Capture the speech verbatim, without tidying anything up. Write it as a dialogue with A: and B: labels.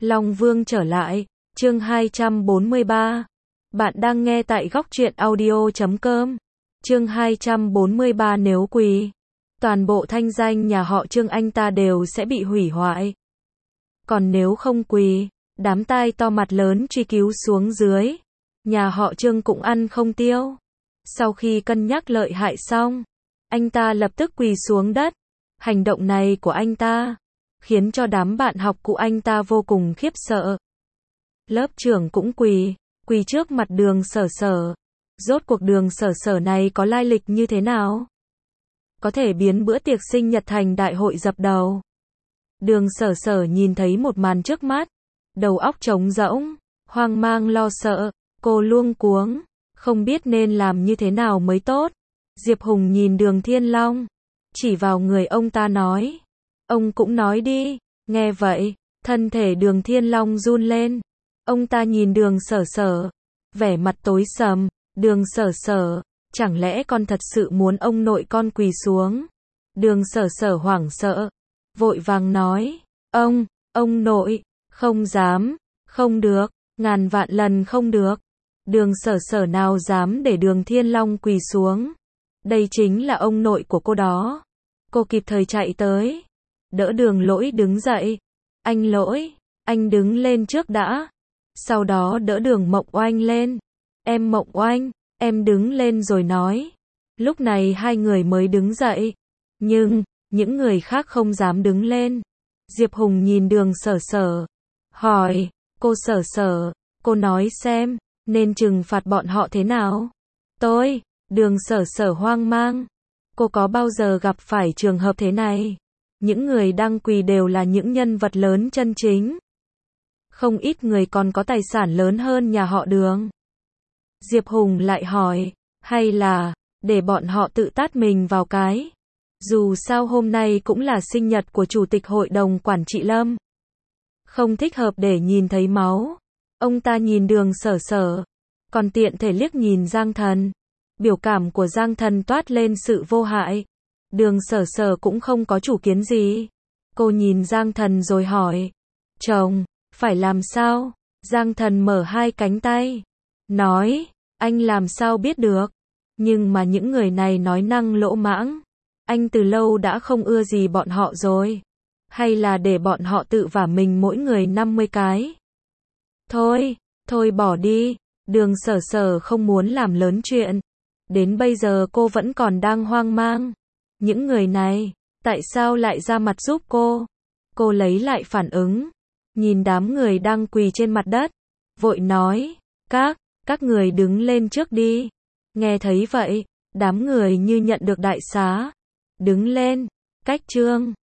A: Long Vương trở lại, chương hai trăm bốn mươi ba. Bạn đang nghe tại góc truyện audio chấm com. Chương hai trăm bốn mươi ba nếu quỳ, toàn bộ thanh danh nhà họ Trương anh ta đều sẽ bị hủy hoại. Còn nếu không quỳ, đám tai to mặt lớn truy cứu xuống dưới, nhà họ Trương cũng ăn không tiêu. Sau khi cân nhắc lợi hại xong, anh ta lập tức quỳ xuống đất. Hành động này của anh ta khiến cho đám bạn học của anh ta vô cùng khiếp sợ. Lớp trưởng cũng quỳ, quỳ trước mặt Đường Sở Sở. Rốt cuộc Đường Sở Sở này có lai lịch như thế nào? Có thể biến bữa tiệc sinh nhật thành đại hội dập đầu. Đường Sở Sở nhìn thấy một màn trước mắt, đầu óc trống rỗng, hoang mang lo sợ, cô luống cuống, không biết nên làm như thế nào mới tốt. Diệp Hùng nhìn Đường Thiên Long, chỉ vào người ông ta nói, ông cũng nói đi. Nghe vậy, thân thể Đường Thiên Long run lên. Ông ta nhìn Đường Sở Sở, vẻ mặt tối sầm. Đường Sở Sở, chẳng lẽ con thật sự muốn ông nội con quỳ xuống? Đường Sở Sở hoảng sợ, vội vàng nói, ông, ông nội, không dám, không được, ngàn vạn lần không được. Đường Sở Sở nào dám để Đường Thiên Long quỳ xuống? Đây chính là ông nội của cô đó. Cô kịp thời chạy tới, đỡ Đường Lỗi đứng dậy. Anh Lỗi, anh đứng lên trước đã. Sau đó đỡ Đường Mộng Oanh lên. Em Mộng Oanh, em đứng lên rồi nói. Lúc này hai người mới đứng dậy. Nhưng, những người khác không dám đứng lên. Diệp Hùng nhìn Đường Sở Sở, hỏi, cô Sở Sở, cô nói xem, nên trừng phạt bọn họ thế nào? Tôi, Đường Sở Sở hoang mang. Cô có bao giờ gặp phải trường hợp thế này? Những người đang quỳ đều là những nhân vật lớn chân chính. Không ít người còn có tài sản lớn hơn nhà họ Đường. Diệp Hùng lại hỏi, hay là, để bọn họ tự tát mình vào cái? Dù sao hôm nay cũng là sinh nhật của Chủ tịch Hội đồng Quản trị Lâm. Không thích hợp để nhìn thấy máu. Ông ta nhìn Đường Sở Sở, còn tiện thể liếc nhìn Giang Thần. Biểu cảm của Giang Thần toát lên sự vô hại. Đường Sở Sở cũng không có chủ kiến gì. Cô nhìn Giang Thần rồi hỏi, chồng, phải làm sao? Giang Thần mở hai cánh tay, nói, anh làm sao biết được? Nhưng mà những người này nói năng lỗ mãng. Anh từ lâu đã không ưa gì bọn họ rồi. Hay là để bọn họ tự vả mình mỗi người năm mươi cái? Thôi, thôi bỏ đi. Đường Sở Sở không muốn làm lớn chuyện. Đến bây giờ cô vẫn còn đang hoang mang. Những người này, tại sao lại ra mặt giúp cô? Cô lấy lại phản ứng, nhìn đám người đang quỳ trên mặt đất, vội nói, các, các người đứng lên trước đi. Nghe thấy vậy, đám người như nhận được đại xá. Đứng lên, cách Trương